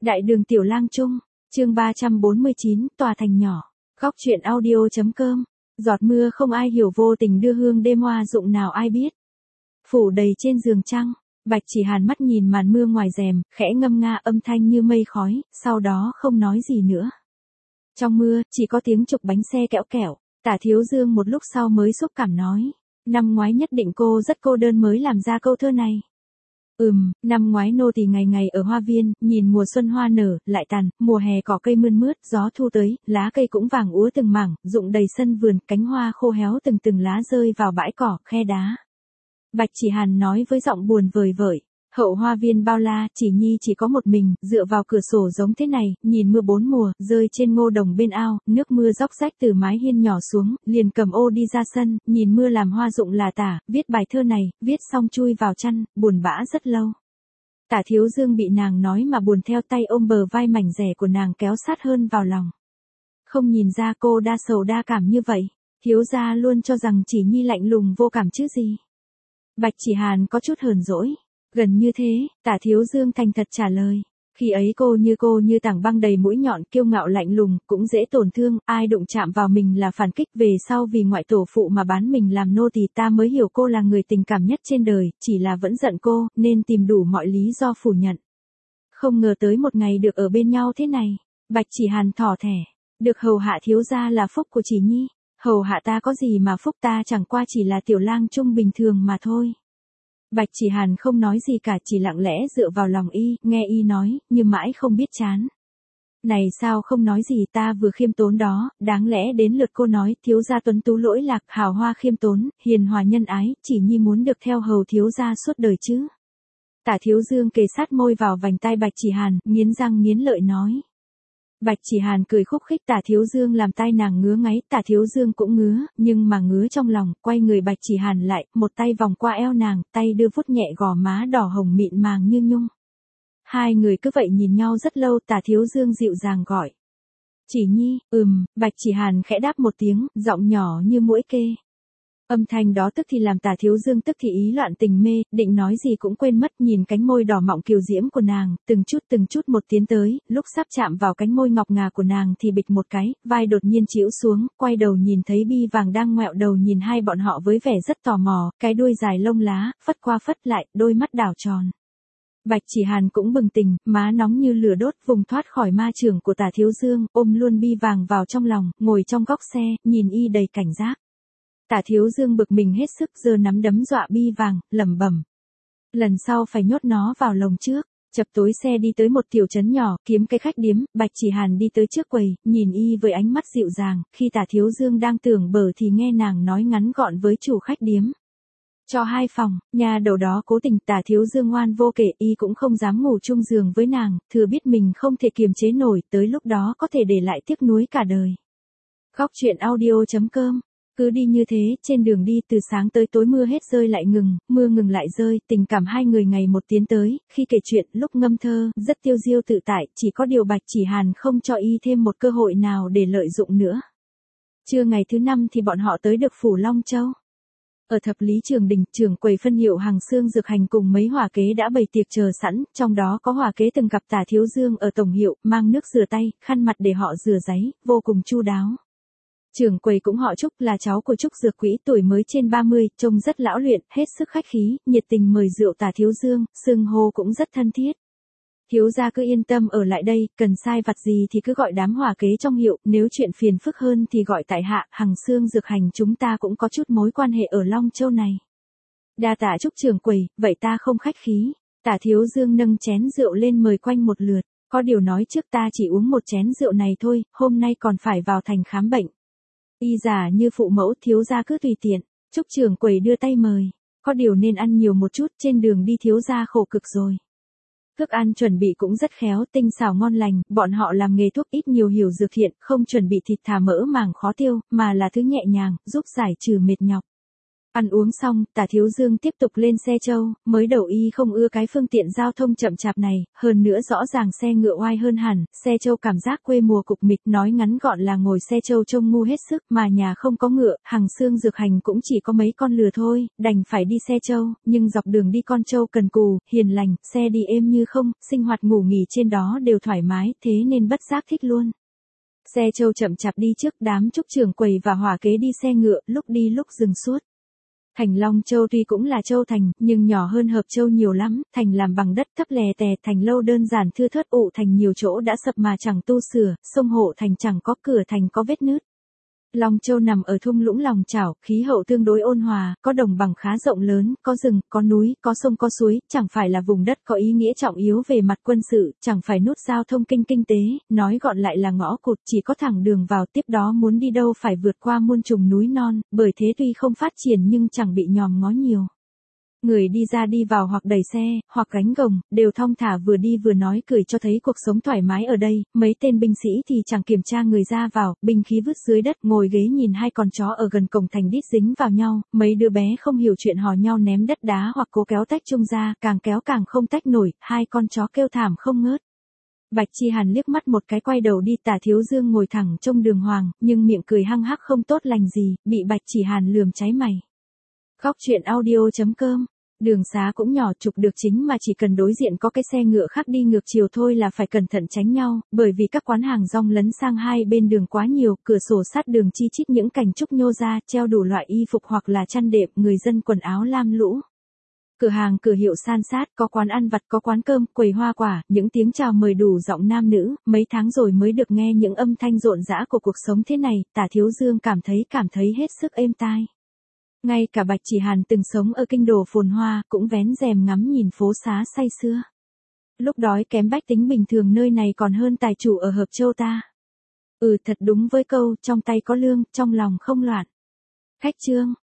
Đại đường Tiểu Lang Trung, chương 349, tòa thành nhỏ. Góc truyện audio.com. Giọt mưa không ai hiểu vô tình đưa hương đêm hoa dụng nào ai biết. Phủ đầy trên giường trăng, Bạch Chỉ Hàn mắt nhìn màn mưa ngoài rèm, khẽ ngâm nga âm thanh như mây khói, sau đó không nói gì nữa. Trong mưa, chỉ có tiếng trục bánh xe kẽo kẹo. Tả Thiếu Dương một lúc sau mới xúc cảm nói. Năm ngoái nhất định cô rất cô đơn mới làm ra câu thơ này. Năm ngoái nô tỳ ngày ngày ở hoa viên, nhìn mùa xuân hoa nở, lại tàn, mùa hè cỏ cây mươn mướt, gió thu tới, lá cây cũng vàng úa từng mảng, rụng đầy sân vườn, cánh hoa khô héo từng từng lá rơi vào bãi cỏ, khe đá. Bạch Chỉ Hàn nói với giọng buồn vời vợi. Hậu hoa viên bao la, Chỉ Nhi chỉ có một mình, dựa vào cửa sổ giống thế này, nhìn mưa bốn mùa, rơi trên ngô đồng bên ao, nước mưa róc rách từ mái hiên nhỏ xuống, liền cầm ô đi ra sân, nhìn mưa làm hoa rụng là tả, viết bài thơ này, viết xong chui vào chăn, buồn bã rất lâu. Tả Thiếu Dương bị nàng nói mà buồn theo tay ôm bờ vai mảnh rẻ của nàng kéo sát hơn vào lòng. Không nhìn ra cô đa sầu đa cảm như vậy, Thiếu gia luôn cho rằng Chỉ Nhi lạnh lùng vô cảm chứ gì. Bạch Chỉ Hàn có chút hờn dỗi. Gần như thế, Tả Thiếu Dương thành thật trả lời. Khi ấy cô như tảng băng đầy mũi nhọn, kiêu ngạo lạnh lùng, cũng dễ tổn thương, ai đụng chạm vào mình là phản kích, về sau vì ngoại tổ phụ mà bán mình làm nô tỳ, ta mới hiểu cô là người tình cảm nhất trên đời, chỉ là vẫn giận cô, nên tìm đủ mọi lý do phủ nhận. Không ngờ tới một ngày được ở bên nhau thế này. Bạch Chỉ Hàn thỏ thẻ. Được hầu hạ thiếu gia là phúc của Chỉ Nhi. Hầu hạ ta có gì mà phúc, ta chẳng qua chỉ là tiểu lang trung bình thường mà thôi. Bạch Chỉ Hàn không nói gì cả, chỉ lặng lẽ dựa vào lòng y, nghe y nói, nhưng mãi không biết chán. Này sao không nói gì, ta vừa khiêm tốn đó, đáng lẽ đến lượt cô nói, thiếu gia tuấn tú lỗi lạc, hào hoa khiêm tốn, hiền hòa nhân ái, Chỉ Nhi muốn được theo hầu thiếu gia suốt đời chứ. Tả Thiếu Dương kề sát môi vào vành tai Bạch Chỉ Hàn, nghiến răng nghiến lợi nói. Bạch Chỉ Hàn cười khúc khích, Tả Thiếu Dương làm tai nàng ngứa ngáy, Tả Thiếu Dương cũng ngứa, nhưng mà ngứa trong lòng, quay người Bạch Chỉ Hàn lại, một tay vòng qua eo nàng, tay đưa vuốt nhẹ gò má đỏ hồng mịn màng như nhung. Hai người cứ vậy nhìn nhau rất lâu, Tả Thiếu Dương dịu dàng gọi. Chỉ Nhi, Bạch Chỉ Hàn khẽ đáp một tiếng, giọng nhỏ như muỗi kê. Âm thanh đó tức thì làm Tả Thiếu Dương tức thì ý loạn tình mê, định nói gì cũng quên mất, nhìn cánh môi đỏ mọng kiều diễm của nàng, từng chút một tiến tới, lúc sắp chạm vào cánh môi ngọc ngà của nàng thì bịch một cái, vai đột nhiên chĩu xuống, quay đầu nhìn thấy Bi Vàng đang ngoẹo đầu nhìn hai bọn họ với vẻ rất tò mò, cái đuôi dài lông lá, phất qua phất lại, đôi mắt đảo tròn. Bạch Chỉ Hàn cũng bừng tỉnh, má nóng như lửa đốt, vùng thoát khỏi ma chưởng của Tả Thiếu Dương, ôm luôn Bi Vàng vào trong lòng, ngồi trong góc xe, nhìn y đầy cảnh giác. Tả Thiếu Dương bực mình hết sức, giơ nắm đấm dọa Bi Vàng, lẩm bẩm. Lần sau phải nhốt nó vào lồng trước. Chập tối xe đi tới một tiểu trấn nhỏ, kiếm cái khách điếm, Bạch Chỉ Hàn đi tới trước quầy, nhìn y với ánh mắt dịu dàng, khi Tả Thiếu Dương đang tưởng bở thì nghe nàng nói ngắn gọn với chủ khách điếm. Cho 2 phòng, nhà đầu đó cố tình, Tả Thiếu Dương ngoan vô kể, y cũng không dám ngủ chung giường với nàng, thừa biết mình không thể kiềm chế nổi, tới lúc đó có thể để lại tiếc nuối cả đời. Góc truyện audio.com. Cứ đi như thế, trên đường đi từ sáng tới tối mưa hết rơi lại ngừng, mưa ngừng lại rơi, tình cảm hai người ngày một tiến tới, khi kể chuyện, lúc ngâm thơ, rất tiêu diêu tự tại, chỉ có điều Bạch Chỉ Hàn không cho y thêm một cơ hội nào để lợi dụng nữa. Trưa ngày thứ 5 thì bọn họ tới được phủ Long Châu. Ở thập lý Trường Đình, trưởng quầy phân hiệu Hằng Xương Dược Hành cùng mấy hỏa kế đã bày tiệc chờ sẵn, trong đó có hỏa kế từng gặp Tả Thiếu Dương ở tổng hiệu, mang nước rửa tay, khăn mặt để họ rửa giấy, vô cùng chu đáo. Trưởng quầy cũng họ Trúc, là cháu của Trúc Dược Quỹ, tuổi mới trên 30, trông rất lão luyện, hết sức khách khí, nhiệt tình mời rượu Tả Thiếu Dương, xưng hô cũng rất thân thiết. Thiếu gia cứ yên tâm ở lại đây, cần sai vặt gì thì cứ gọi đám hỏa kế trong hiệu, nếu chuyện phiền phức hơn thì gọi tại hạ, Hằng Xương Dược Hành chúng ta cũng có chút mối quan hệ ở Long Châu này. Đa tạ Trúc trưởng quầy, vậy ta không khách khí. Tả Thiếu Dương nâng chén rượu lên mời quanh một lượt, có điều nói trước ta chỉ uống một chén rượu này thôi, hôm nay còn phải vào thành khám bệnh. Y giả như phụ mẫu, thiếu gia cứ tùy tiện. Trúc trưởng quầy đưa tay mời, có điều nên ăn nhiều một chút, trên đường đi thiếu gia khổ cực rồi. Thức ăn chuẩn bị cũng rất khéo, tinh xảo ngon lành, bọn họ làm nghề thuốc ít nhiều hiểu dược thiện, không chuẩn bị thịt thà mỡ màng khó tiêu, mà là thứ nhẹ nhàng, giúp giải trừ mệt nhọc. Ăn uống xong, Tả Thiếu Dương tiếp tục lên xe trâu, mới đầu y không ưa cái phương tiện giao thông chậm chạp này, hơn nữa rõ ràng xe ngựa oai hơn hẳn, xe trâu cảm giác quê mùa cục mịch, nói ngắn gọn là ngồi xe trâu trông ngu hết sức, mà nhà không có ngựa, hàng xương dược hành cũng chỉ có mấy con lừa thôi, đành phải đi xe trâu, nhưng dọc đường đi con trâu cần cù, hiền lành, xe đi êm như không, sinh hoạt ngủ nghỉ trên đó đều thoải mái, thế nên bất giác thích luôn. Xe trâu chậm chạp đi trước, đám trúc trưởng quầy và hỏa kế đi xe ngựa, lúc đi lúc dừng suốt. Thành Long Châu tuy cũng là châu thành, nhưng nhỏ hơn Hợp Châu nhiều lắm, thành làm bằng đất thấp lè tè, thành lâu đơn giản thưa thớt, ụ thành nhiều chỗ đã sập mà chẳng tu sửa, sông hộ thành chẳng có cửa, thành có vết nứt. Long Châu nằm ở thung lũng lòng chảo, khí hậu tương đối ôn hòa, có đồng bằng khá rộng lớn, có rừng, có núi, có sông có suối, chẳng phải là vùng đất có ý nghĩa trọng yếu về mặt quân sự, chẳng phải nút giao thông kinh tế, nói gọn lại là ngõ cụt, chỉ có thẳng đường vào, tiếp đó muốn đi đâu phải vượt qua muôn trùng núi non, bởi thế tuy không phát triển nhưng chẳng bị nhòm ngó nhiều. Người đi ra đi vào hoặc đẩy xe, hoặc gánh gồng, đều thong thả vừa đi vừa nói cười cho thấy cuộc sống thoải mái ở đây, mấy tên binh sĩ thì chẳng kiểm tra người ra vào, binh khí vứt dưới đất, ngồi ghế nhìn hai con chó ở gần cổng thành đít dính vào nhau, mấy đứa bé không hiểu chuyện hò nhau ném đất đá hoặc cố kéo tách chung ra, càng kéo càng không tách nổi, hai con chó kêu thảm không ngớt. Bạch Chi Hàn liếc mắt một cái quay đầu đi, Tả Thiếu Dương ngồi thẳng trong đường hoàng, nhưng miệng cười hăng hắc không tốt lành gì, bị Bạch Chỉ Hàn lườm cháy mày. Góc truyện audio.com. Đường xá cũng nhỏ, trục được chính mà chỉ cần đối diện có cái xe ngựa khác đi ngược chiều thôi là phải cẩn thận tránh nhau, bởi vì các quán hàng rong lấn sang hai bên đường quá nhiều, cửa sổ sát đường chi chít những cảnh trúc nhô ra, treo đủ loại y phục hoặc là chăn đệm, người dân quần áo lam lũ. Cửa hàng cửa hiệu san sát, có quán ăn vặt, có quán cơm, quầy hoa quả, những tiếng chào mời đủ giọng nam nữ, mấy tháng rồi mới được nghe những âm thanh rộn rã của cuộc sống thế này, Tả Thiếu Dương cảm thấy hết sức êm tai. Ngay cả Bạch Chỉ Hàn từng sống ở kinh đô phồn hoa, cũng vén rèm ngắm nhìn phố xá say sưa. Lúc đói kém bách tính bình thường nơi này còn hơn tài chủ ở Hợp Châu ta. Thật đúng với câu, trong tay có lương, trong lòng không loạn. Khách trương.